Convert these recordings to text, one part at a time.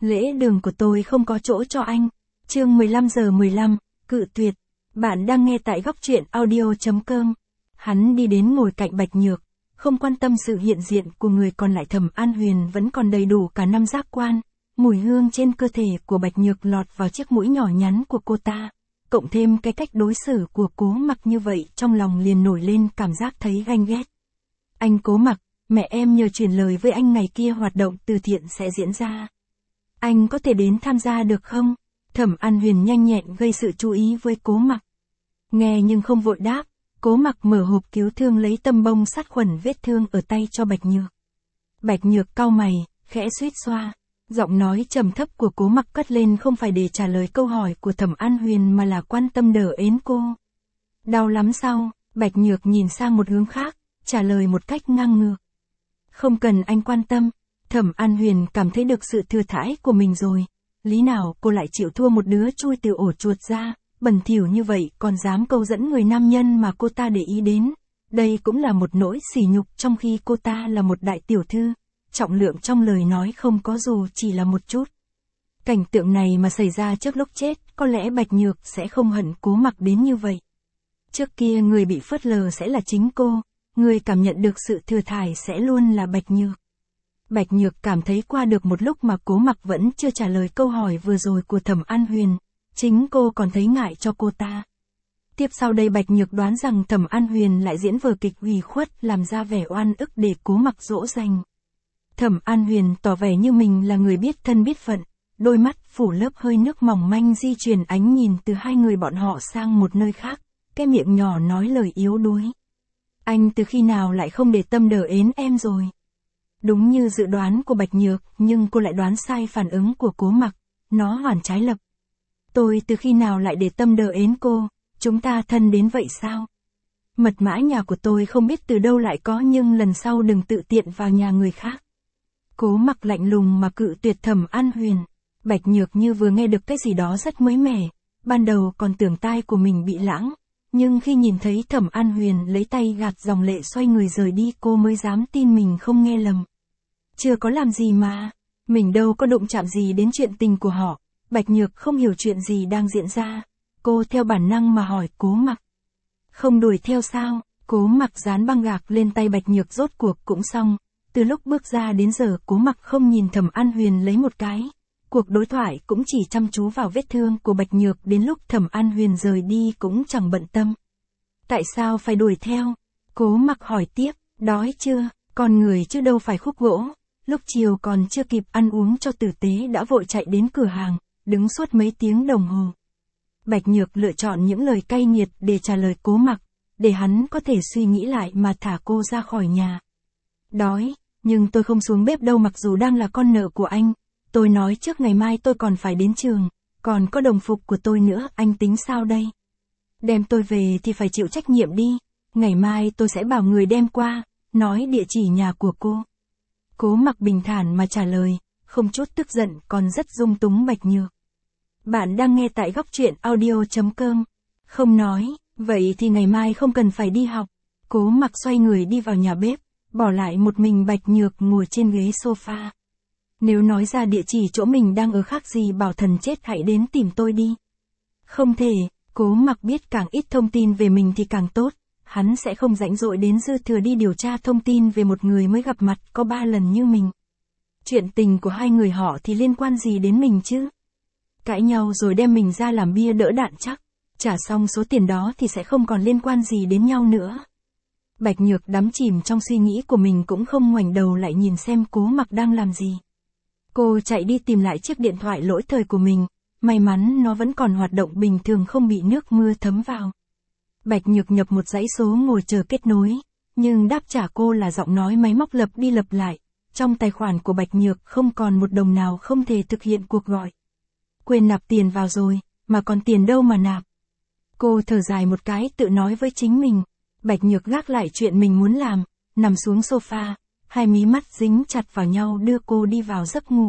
Lễ đường của tôi không có chỗ cho anh. Chương 15:15, cự tuyệt. Bạn đang nghe tại góc truyện audio.com. Hắn đi đến ngồi cạnh Bạch Nhược, không quan tâm sự hiện diện của người còn lại. Thẩm An Huyền vẫn còn đầy đủ cả năm giác quan. Mùi hương trên cơ thể của Bạch Nhược lọt vào chiếc mũi nhỏ nhắn của cô ta. Cộng thêm cái cách đối xử của Cố Mặc như vậy, trong lòng liền nổi lên cảm giác thấy ganh ghét. Anh Cố Mặc, mẹ em nhờ truyền lời với anh ngày kia hoạt động từ thiện sẽ diễn ra. Anh có thể đến tham gia được không? Thẩm An Huyền nhanh nhẹn gây sự chú ý với Cố Mặc. Nghe nhưng không vội đáp, Cố Mặc mở hộp cứu thương lấy tăm bông sát khuẩn vết thương ở tay cho Bạch Nhược. Bạch Nhược cau mày, khẽ suýt xoa. Giọng nói trầm thấp của Cố Mặc cất lên không phải để trả lời câu hỏi của Thẩm An Huyền mà là quan tâm đỡ ến cô. Đau lắm sao? Bạch Nhược nhìn sang một hướng khác, trả lời một cách ngang ngược. Không cần anh quan tâm. Thẩm An Huyền cảm thấy được sự thừa thãi của mình rồi. Lý nào cô lại chịu thua một đứa chui từ ổ chuột ra, bẩn thỉu như vậy còn dám câu dẫn người nam nhân mà cô ta để ý đến. Đây cũng là một nỗi sỉ nhục, trong khi cô ta là một đại tiểu thư. Trọng lượng trong lời nói không có dù chỉ là một chút. Cảnh tượng này mà xảy ra trước lúc chết, có lẽ Bạch Nhược sẽ không hận Cố Mặc đến như vậy. Trước kia người bị phớt lờ sẽ là chính cô, người cảm nhận được sự thừa thãi sẽ luôn là Bạch Nhược. Bạch Nhược cảm thấy qua được một lúc mà Cố Mặc vẫn chưa trả lời câu hỏi vừa rồi của Thẩm An Huyền, chính cô còn thấy ngại cho cô ta. Tiếp sau đây Bạch Nhược đoán rằng Thẩm An Huyền lại diễn vở kịch ủy khuất làm ra vẻ oan ức để Cố Mặc dỗ dành. Thẩm An Huyền tỏ vẻ như mình là người biết thân biết phận, đôi mắt phủ lớp hơi nước mỏng manh di chuyển ánh nhìn từ hai người bọn họ sang một nơi khác, cái miệng nhỏ nói lời yếu đuối. Anh từ khi nào lại không để tâm đỡ ến em rồi? Đúng như dự đoán của Bạch Nhược, nhưng cô lại đoán sai phản ứng của Cố Mặc, nó hoàn trái lập. Tôi từ khi nào lại để tâm đỡ ến cô, chúng ta thân đến vậy sao? Mật mã nhà của tôi không biết từ đâu lại có, nhưng lần sau đừng tự tiện vào nhà người khác. Cố Mặc lạnh lùng mà cự tuyệt Thẩm An Huyền. Bạch Nhược như vừa nghe được cái gì đó rất mới mẻ, ban đầu còn tưởng tai của mình bị lãng, nhưng khi nhìn thấy Thẩm An Huyền lấy tay gạt dòng lệ xoay người rời đi, cô mới dám tin mình không nghe lầm. Chưa có làm gì mà, mình đâu có đụng chạm gì đến chuyện tình của họ. Bạch Nhược không hiểu chuyện gì đang diễn ra, cô theo bản năng mà hỏi Cố Mặc. Không đuổi theo sao? Cố Mặc dán băng gạc lên tay Bạch Nhược. Rốt cuộc cũng xong. Từ lúc bước ra đến giờ Cố Mặc không nhìn Thẩm An Huyền lấy một cái. Cuộc đối thoại cũng chỉ chăm chú vào vết thương của Bạch Nhược, đến lúc Thẩm An Huyền rời đi cũng chẳng bận tâm. Tại sao phải đuổi theo? Cố Mặc hỏi tiếp, đói chưa? Con người chứ đâu phải khúc gỗ. Lúc chiều còn chưa kịp ăn uống cho tử tế đã vội chạy đến cửa hàng, đứng suốt mấy tiếng đồng hồ. Bạch Nhược lựa chọn những lời cay nghiệt để trả lời Cố Mặc, để hắn có thể suy nghĩ lại mà thả cô ra khỏi nhà. Đói, nhưng tôi không xuống bếp đâu, mặc dù đang là con nợ của anh. Tôi nói trước ngày mai tôi còn phải đến trường, còn có đồng phục của tôi nữa, anh tính sao đây? Đem tôi về thì phải chịu trách nhiệm đi, ngày mai tôi sẽ bảo người đem qua, nói địa chỉ nhà của cô. Cố Mặc bình thản mà trả lời, không chút tức giận, còn rất dung túng Bạch Nhược. Bạn đang nghe tại góc truyện audio.com. Không nói, vậy thì ngày mai không cần phải đi học. Cố Mặc xoay người đi vào nhà bếp, bỏ lại một mình Bạch Nhược ngồi trên ghế sofa. Nếu nói ra địa chỉ chỗ mình đang ở khác gì bảo thần chết hãy đến tìm tôi đi. Không thể, Cố Mặc biết càng ít thông tin về mình thì càng tốt. Hắn sẽ không rảnh rỗi đến dư thừa đi điều tra thông tin về một người mới gặp mặt có 3 lần như mình. Chuyện tình của hai người họ thì liên quan gì đến mình chứ? Cãi nhau rồi đem mình ra làm bia đỡ đạn chắc. Trả xong số tiền đó thì sẽ không còn liên quan gì đến nhau nữa. Bạch Nhược đắm chìm trong suy nghĩ của mình cũng không ngoảnh đầu lại nhìn xem Cố Mặc đang làm gì. Cô chạy đi tìm lại chiếc điện thoại lỗi thời của mình, may mắn nó vẫn còn hoạt động bình thường không bị nước mưa thấm vào. Bạch Nhược nhập một dãy số ngồi chờ kết nối, nhưng đáp trả cô là giọng nói máy móc lặp đi lặp lại. Trong tài khoản của Bạch Nhược không còn một đồng nào không thể thực hiện cuộc gọi. Quên nạp tiền vào rồi, mà còn tiền đâu mà nạp. Cô thở dài một cái tự nói với chính mình. Bạch Nhược gác lại chuyện mình muốn làm, nằm xuống sofa, hai mí mắt dính chặt vào nhau đưa cô đi vào giấc ngủ.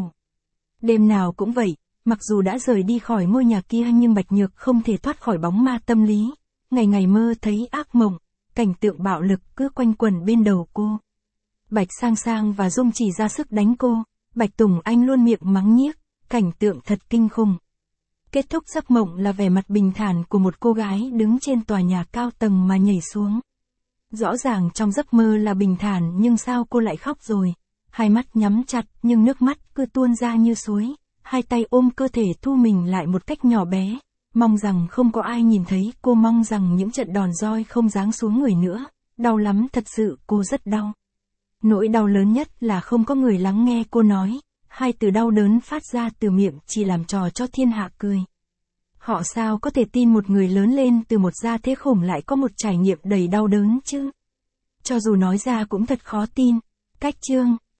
Đêm nào cũng vậy, mặc dù đã rời đi khỏi ngôi nhà kia nhưng Bạch Nhược không thể thoát khỏi bóng ma tâm lý. Ngày ngày mơ thấy ác mộng, cảnh tượng bạo lực cứ quanh quẩn bên đầu cô. Bạch Sang Sang và Dung chỉ ra sức đánh cô, Bạch Tùng Anh luôn miệng mắng nhiếc, cảnh tượng thật kinh khủng. Kết thúc giấc mộng là vẻ mặt bình thản của một cô gái đứng trên tòa nhà cao tầng mà nhảy xuống. Rõ ràng trong giấc mơ là bình thản nhưng sao cô lại khóc rồi? Hai mắt nhắm chặt nhưng nước mắt cứ tuôn ra như suối, hai tay ôm cơ thể thu mình lại một cách nhỏ bé, mong rằng không có ai nhìn thấy, cô mong rằng những trận đòn roi không giáng xuống người nữa. Đau lắm, thật sự cô rất đau. Nỗi đau lớn nhất là không có người lắng nghe cô nói, hai từ đau đớn phát ra từ miệng chỉ làm trò cho thiên hạ cười. Họ sao có thể tin một người lớn lên từ một gia thế khủng lại có một trải nghiệm đầy đau đớn chứ? Cho dù nói ra cũng thật khó tin. Cách chương